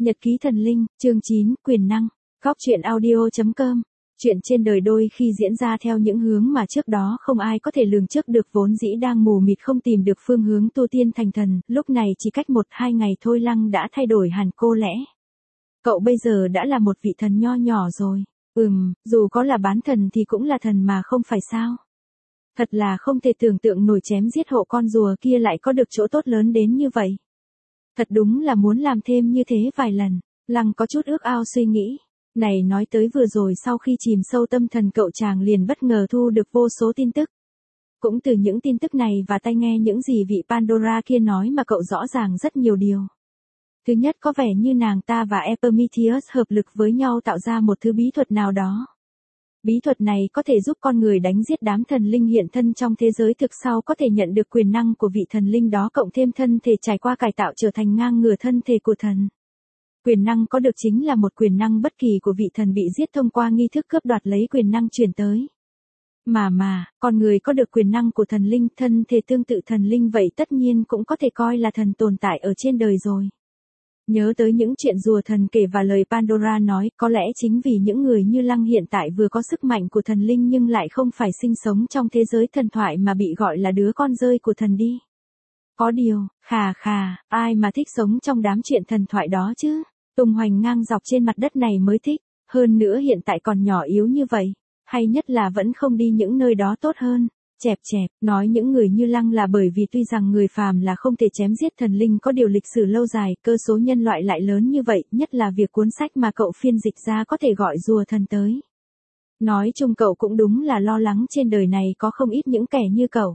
Nhật ký thần linh, chương 9, quyền năng. Góc truyện audio.com. Chuyện trên đời đôi khi diễn ra theo những hướng mà trước đó không ai có thể lường trước được, vốn dĩ đang mù mịt không tìm được phương hướng tu tiên thành thần, lúc này chỉ cách 1-2 ngày thôi Lăng đã thay đổi hẳn. Cô lẽ cậu bây giờ đã là một vị thần nho nhỏ rồi. Dù có là bán thần thì cũng là thần mà không phải sao? Thật là không thể tưởng tượng nổi, chém giết hộ con rùa kia lại có được chỗ tốt lớn đến như vậy. Thật đúng là muốn làm thêm như thế vài lần. Lăng có chút ước ao suy nghĩ. Này, nói tới vừa rồi, sau khi chìm sâu tâm thần cậu chàng liền bất ngờ thu được vô số tin tức. Cũng từ những tin tức này và tai nghe những gì vị Pandora kia nói mà cậu rõ ràng rất nhiều điều. Thứ nhất, có vẻ như nàng ta và Epimetheus hợp lực với nhau tạo ra một thứ bí thuật nào đó. Bí thuật này có thể giúp con người đánh giết đám thần linh hiện thân trong thế giới thực, sau có thể nhận được quyền năng của vị thần linh đó, cộng thêm thân thể trải qua cải tạo trở thành ngang ngửa thân thể của thần. Quyền năng có được chính là một quyền năng bất kỳ của vị thần bị giết thông qua nghi thức cướp đoạt lấy quyền năng chuyển tới. Con người có được quyền năng của thần linh, thân thể tương tự thần linh, vậy tất nhiên cũng có thể coi là thần tồn tại ở trên đời rồi. Nhớ tới những chuyện rùa thần kể và lời Pandora nói, có lẽ chính vì những người như Lăng hiện tại vừa có sức mạnh của thần linh nhưng lại không phải sinh sống trong thế giới thần thoại mà bị gọi là đứa con rơi của thần đi. Có điều, ai mà thích sống trong đám chuyện thần thoại đó chứ? Tung hoành ngang dọc trên mặt đất này mới thích, hơn nữa hiện tại còn nhỏ yếu như vậy, hay nhất là vẫn không đi những nơi đó tốt hơn. Chẹp, nói những người như Lăng là bởi vì tuy rằng người phàm là không thể chém giết thần linh, có điều lịch sử lâu dài, cơ số nhân loại lại lớn như vậy, nhất là việc cuốn sách mà cậu phiên dịch ra có thể gọi rùa thần tới. Nói chung cậu cũng đúng là lo lắng trên đời này có không ít những kẻ như cậu.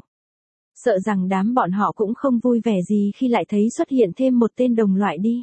Sợ rằng đám bọn họ cũng không vui vẻ gì khi lại thấy xuất hiện thêm một tên đồng loại đi.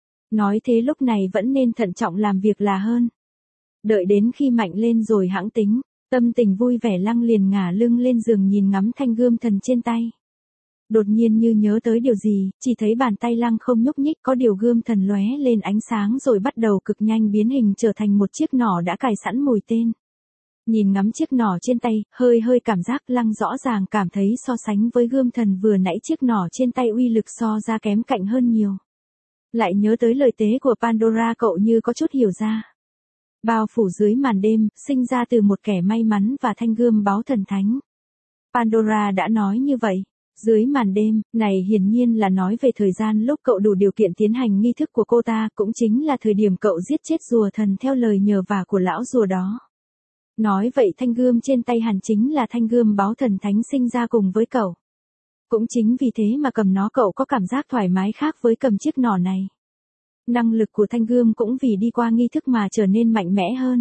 Nói thế lúc này vẫn nên thận trọng làm việc là hơn. Đợi đến khi mạnh lên rồi hãng tính. Tâm tình vui vẻ, Lăng liền ngả lưng lên giường nhìn ngắm thanh gươm thần trên tay. Đột nhiên như nhớ tới điều gì, chỉ thấy bàn tay Lăng không nhúc nhích, có điều gươm thần lóe lên ánh sáng rồi bắt đầu cực nhanh biến hình trở thành một chiếc nỏ đã cài sẵn mùi tên. Nhìn ngắm chiếc nỏ trên tay, hơi cảm giác, Lăng rõ ràng cảm thấy so sánh với gươm thần vừa nãy, chiếc nỏ trên tay uy lực so ra kém cạnh hơn nhiều. Lại nhớ tới lời tế của Pandora, cậu như có chút hiểu ra. Bao phủ dưới màn đêm, sinh ra từ một kẻ may mắn và thanh gươm báo thần thánh. Pandora đã nói như vậy. Dưới màn đêm, này hiển nhiên là nói về thời gian lúc cậu đủ điều kiện tiến hành nghi thức của cô ta, cũng chính là thời điểm cậu giết chết rùa thần theo lời nhờ vả của lão rùa đó. Nói vậy thanh gươm trên tay hẳn chính là thanh gươm báo thần thánh sinh ra cùng với cậu. Cũng chính vì thế mà cầm nó cậu có cảm giác thoải mái khác với cầm chiếc nỏ này. Năng lực của thanh gươm cũng vì đi qua nghi thức mà trở nên mạnh mẽ hơn.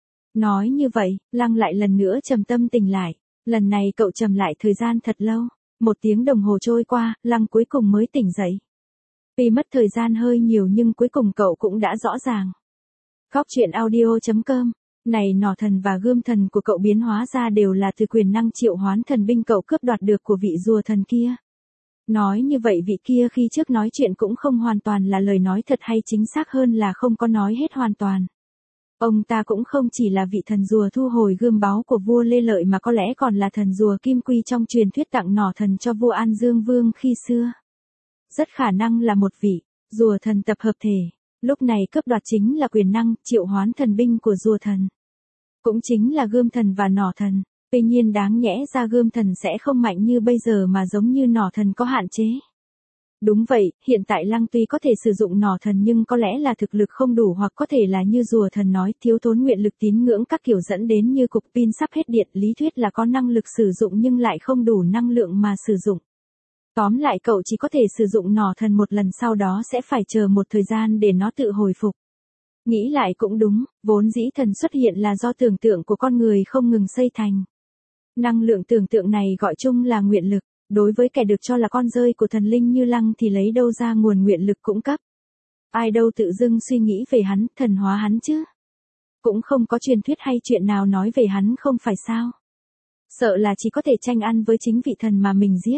Nói như vậy, Lăng lại lần nữa trầm tâm tỉnh lại. Lần này cậu trầm lại thời gian thật lâu. 1 tiếng đồng hồ trôi qua, Lăng cuối cùng mới tỉnh dậy. Vì mất thời gian hơi nhiều nhưng cuối cùng cậu cũng đã rõ ràng. Góc truyện audio.com. Này, nỏ thần và gươm thần của cậu biến hóa ra đều là từ quyền năng triệu hoán thần binh cậu cướp đoạt được của vị rùa thần kia. Nói như vậy vị kia khi trước nói chuyện cũng không hoàn toàn là lời nói thật, hay chính xác hơn là không có nói hết hoàn toàn. Ông ta cũng không chỉ là vị thần rùa thu hồi gươm báu của vua Lê Lợi mà có lẽ còn là thần rùa kim quy trong truyền thuyết tặng nỏ thần cho vua An Dương Vương khi xưa. Rất khả năng là một vị rùa thần tập hợp thể. Lúc này cướp đoạt chính là quyền năng triệu hoán thần binh của rùa thần. Cũng chính là gươm thần và nỏ thần. Tuy nhiên đáng nhẽ ra gươm thần sẽ không mạnh như bây giờ mà giống như nỏ thần có hạn chế. Đúng vậy, hiện tại Lăng tuy có thể sử dụng nỏ thần nhưng có lẽ là thực lực không đủ, hoặc có thể là như rùa thần nói, thiếu thốn nguyện lực tín ngưỡng các kiểu dẫn đến như cục pin sắp hết điện, lý thuyết là có năng lực sử dụng nhưng lại không đủ năng lượng mà sử dụng. Tóm lại cậu chỉ có thể sử dụng nỏ thần một lần, sau đó sẽ phải chờ một thời gian để nó tự hồi phục. Nghĩ lại cũng đúng, vốn dĩ thần xuất hiện là do tưởng tượng của con người không ngừng xây thành. Năng lượng tưởng tượng này gọi chung là nguyện lực, đối với kẻ được cho là con rơi của thần linh như Lăng thì lấy đâu ra nguồn nguyện lực cung cấp. Ai đâu tự dưng suy nghĩ về hắn, thần hóa hắn chứ. Cũng không có truyền thuyết hay chuyện nào nói về hắn không phải sao. Sợ là chỉ có thể tranh ăn với chính vị thần mà mình giết.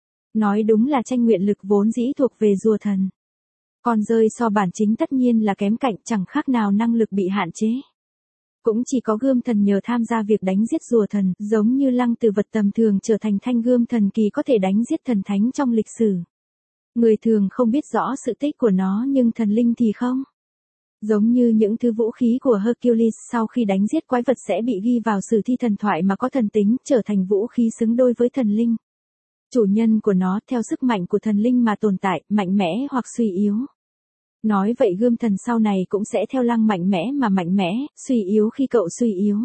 Nói đúng là tranh nguyện lực vốn dĩ thuộc về rùa thần. Con rơi so bản chính tất nhiên là kém cạnh, chẳng khác nào năng lực bị hạn chế. Cũng chỉ có gươm thần nhờ tham gia việc đánh giết rùa thần, giống như Lăng từ vật tầm thường trở thành thanh gươm thần kỳ có thể đánh giết thần thánh trong lịch sử. Người thường không biết rõ sự tích của nó nhưng thần linh thì không. Giống như những thứ vũ khí của Hercules sau khi đánh giết quái vật sẽ bị ghi vào sử thi thần thoại mà có thần tính, trở thành vũ khí xứng đôi với thần linh. Chủ nhân của nó theo sức mạnh của thần linh mà tồn tại, mạnh mẽ hoặc suy yếu. Nói vậy gươm thần sau này cũng sẽ theo Lăng mạnh mẽ mà mạnh mẽ, suy yếu khi cậu suy yếu.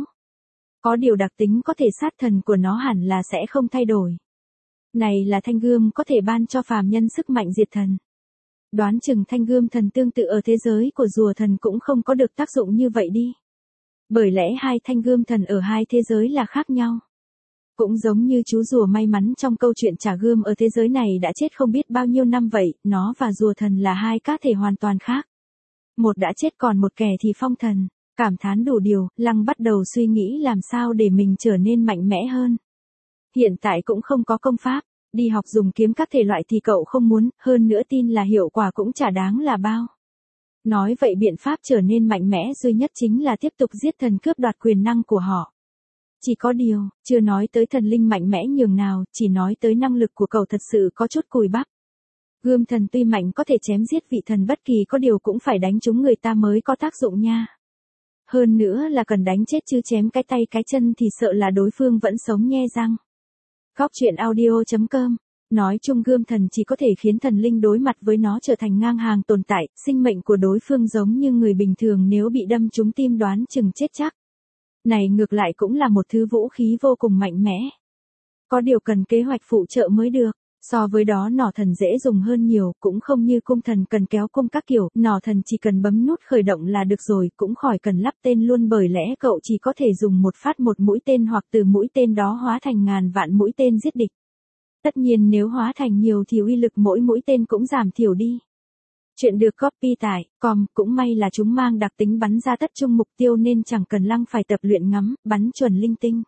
Có điều đặc tính có thể sát thần của nó hẳn là sẽ không thay đổi. Này là thanh gươm có thể ban cho phàm nhân sức mạnh diệt thần. Đoán chừng thanh gươm thần tương tự ở thế giới của rùa thần cũng không có được tác dụng như vậy đi. Bởi lẽ hai thanh gươm thần ở hai thế giới là khác nhau. Cũng giống như chú rùa may mắn trong câu chuyện trả gươm ở thế giới này đã chết không biết bao nhiêu năm vậy, nó và rùa thần là hai cá thể hoàn toàn khác. Một đã chết còn một kẻ thì phong thần. Cảm thán đủ điều, Lăng bắt đầu suy nghĩ làm sao để mình trở nên mạnh mẽ hơn. Hiện tại cũng không có công pháp, đi học dùng kiếm các thể loại thì cậu không muốn, hơn nữa tin là hiệu quả cũng chả đáng là bao. Nói vậy biện pháp trở nên mạnh mẽ duy nhất chính là tiếp tục giết thần cướp đoạt quyền năng của họ. Chỉ có điều, chưa nói tới thần linh mạnh mẽ nhường nào, chỉ nói tới năng lực của cậu thật sự có chút cùi bắp. Gươm thần tuy mạnh có thể chém giết vị thần bất kỳ, có điều cũng phải đánh trúng người ta mới có tác dụng nha. Hơn nữa là cần đánh chết chứ chém cái tay cái chân thì sợ là đối phương vẫn sống nhe răng. Góc truyện audio.com. Nói chung gươm thần chỉ có thể khiến thần linh đối mặt với nó trở thành ngang hàng tồn tại, sinh mệnh của đối phương giống như người bình thường nếu bị đâm trúng tim đoán chừng chết chắc. Này ngược lại cũng là một thứ vũ khí vô cùng mạnh mẽ. Có điều cần kế hoạch phụ trợ mới được. So với đó nỏ thần dễ dùng hơn nhiều, cũng không như cung thần cần kéo cung các kiểu, nỏ thần chỉ cần bấm nút khởi động là được rồi, cũng khỏi cần lắp tên luôn bởi lẽ cậu chỉ có thể dùng một phát một mũi tên hoặc từ mũi tên đó hóa thành ngàn vạn mũi tên giết địch. Tất nhiên nếu hóa thành nhiều thì uy lực mỗi mũi tên cũng giảm thiểu đi. Chuyện được copy tải, cũng may là chúng mang đặc tính bắn ra tất chung mục tiêu nên chẳng cần Lăng phải tập luyện ngắm, bắn chuẩn linh tinh.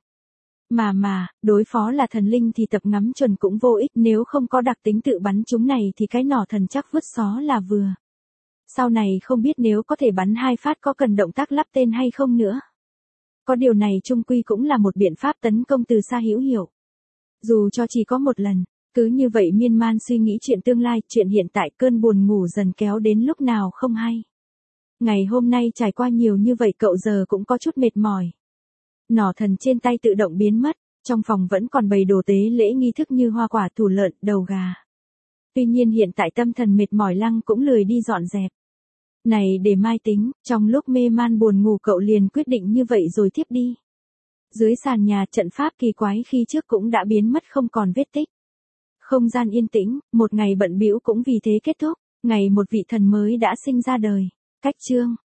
Đối phó là thần linh thì tập ngắm chuẩn cũng vô ích, nếu không có đặc tính tự bắn chúng này thì cái nỏ thần chắc vứt xó là vừa. Sau này không biết nếu có thể bắn 2 phát có cần động tác lắp tên hay không nữa. Có điều này chung quy cũng là một biện pháp tấn công từ xa hữu hiệu. Dù cho chỉ có một lần, cứ như vậy miên man suy nghĩ chuyện tương lai, chuyện hiện tại, cơn buồn ngủ dần kéo đến lúc nào không hay. Ngày hôm nay trải qua nhiều như vậy cậu giờ cũng có chút mệt mỏi. Nỏ thần trên tay tự động biến mất, trong phòng vẫn còn bày đồ tế lễ nghi thức như hoa quả, thủ lợn, đầu gà. Tuy nhiên hiện tại tâm thần mệt mỏi Lăng cũng lười đi dọn dẹp. Này để mai tính, trong lúc mê man buồn ngủ cậu liền quyết định như vậy rồi thiếp đi. Dưới sàn nhà trận pháp kỳ quái khi trước cũng đã biến mất không còn vết tích. Không gian yên tĩnh, một ngày bận bĩu cũng vì thế kết thúc, ngày một vị thần mới đã sinh ra đời. Cách chương